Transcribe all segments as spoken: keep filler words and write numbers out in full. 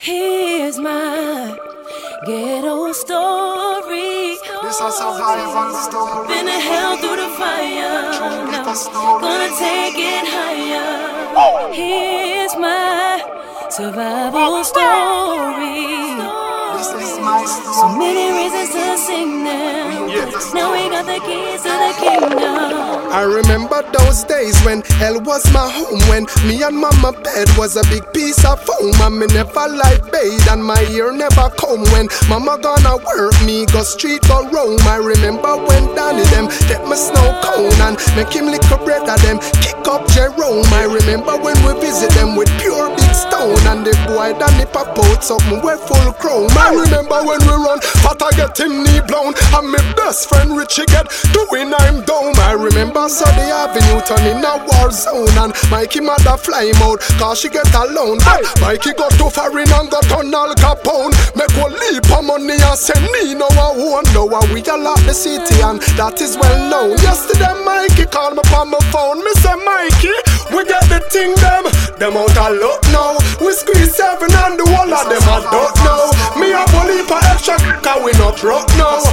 Here's my ghetto story. This a survival story. Been to hell through the fire. Now gonna take it higher. Here's my survival story. This is my story. So many reasons to sing them. Yes. Now we got the keys to the kingdom. I remember those days when hell was my home, when me and mama bed was a big piece of foam, and me never like bathe and my ear never come. When mama gonna work, me go street go roam. I remember when Danny them take my snow cone and make him lick a bread of them, kick up Jerome. I remember when we visit them with pure big stone, and the boy Danny pop out something we full chrome. I remember when we run, but I get him knee blown, and my best friend Richie get doing I'm down. I remember Sunday Avenue turning a war zone, and Mikey mother fly him out cause she get alone. But Mikey got to foreign and got on Al Capone. Make one leap of money and send me no one won't know. We a lot the city and that is well known. Yesterday Mikey called me on my phone. Me say Mikey, we get the thing them, them out a lot now. We squeeze seven and the whole of them I don't know. Me a bully for extra cause we not rock now.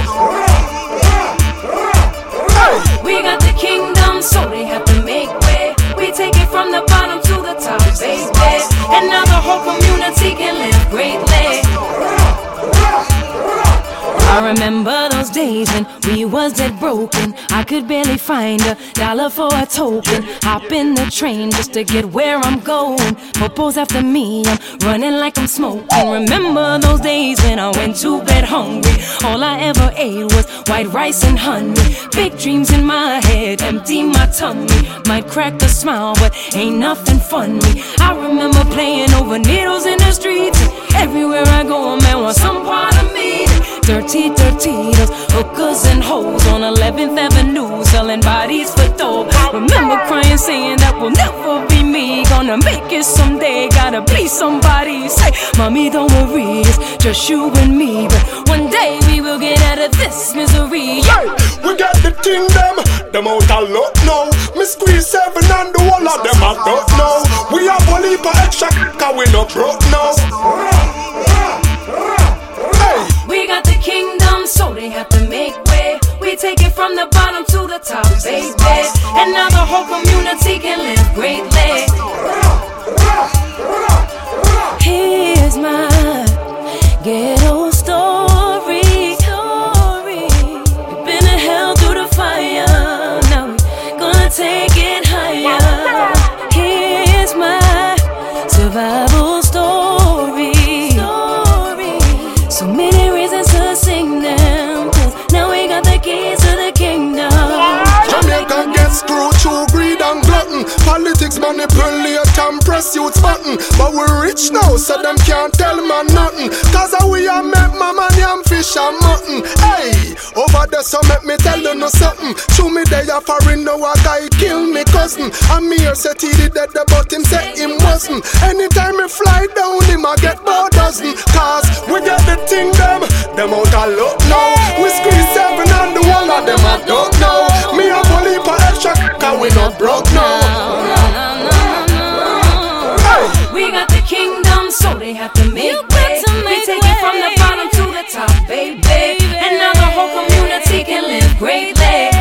We got the kingdom, so they have to make way. We take it from the bottom to the top, baby. And now the whole community can live greatly. I remember those days when we was dead broken. I could barely find a dollar for a token. Hop in the train just to get where I'm going. Popo's after me, I'm running like I'm smoking. Remember those days when I went to bed hungry. All I ever ate was white rice and honey. Big dreams in my head, empty my tummy. Might crack a smile, but ain't nothing funny. I remember playing over needles in the streets. Everywhere I go, a man wants some part of me. Dirty, dirty, those hookers and hoes on eleventh Avenue selling bodies for dope. Remember crying, saying that will never be me. Gonna make it someday, gotta be somebody. Say, mommy, don't worry, it's just you and me. But one day we will get out of this misery. Hey, we got the thing them, them out a lot now. Me squeeze seven and the whole of them I don't know. We have a leap of extra cause we not broke now. We got the kingdom, so they have to make way. We take it from the bottom to the top, baby. And now the whole community can live greatly. Here's my ghetto story. We've been to hell through the fire. Now we're gonna take it higher. Here's my survival story. So many reasons to sing them, cause now we got the keys to the kingdom. Jamaica gets screwed through greed and glutton. Politics manipulate and press youth's button. But we're rich now, so them can't tell man nothing. Cause we are make mama yam fish and mutton. Hey, over there so make me tell you no something. Show me they are foreign now a guy kill me cousin. And me here said he did that but him said him wasn't. Anytime me fly down him I get about dozen. Cause we get the thing them, them out a lot now. We squeeze seven and the whole of them I don't know. Me a bully for extra cause we not broke now. We got the kingdom, so they have to make way. We take it from the bottom to the top, baby. And now the whole community can live greatly.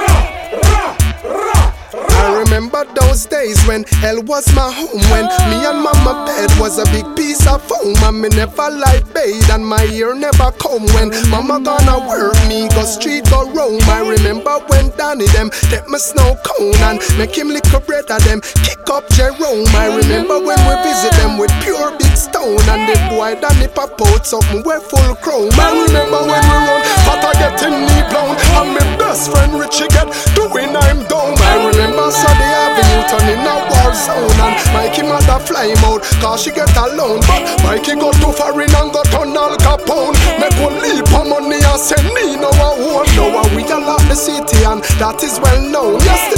I remember those days when hell was my home, when me and mama bed was a big piece of foam, and me never like bathe and my ear never come. When mama gonna work, me go street go roam. I remember when Danny them take my snow cone and make him lick a bread of them, kick up Jerome. I remember when we visit them with pure big stone, and the boy Danny pop out something we full chrome. I remember when we run, but I get him knee blown, and my best friend Richie get doing I'm down. I remember Sunday Avenue turning a war zone, and Mikey mother fly him out cause she get alone. But Mikey got to foreign and got on Al Capone. Make one leap of money and send me no one won't know. We a lot the city and that is well known. Yes,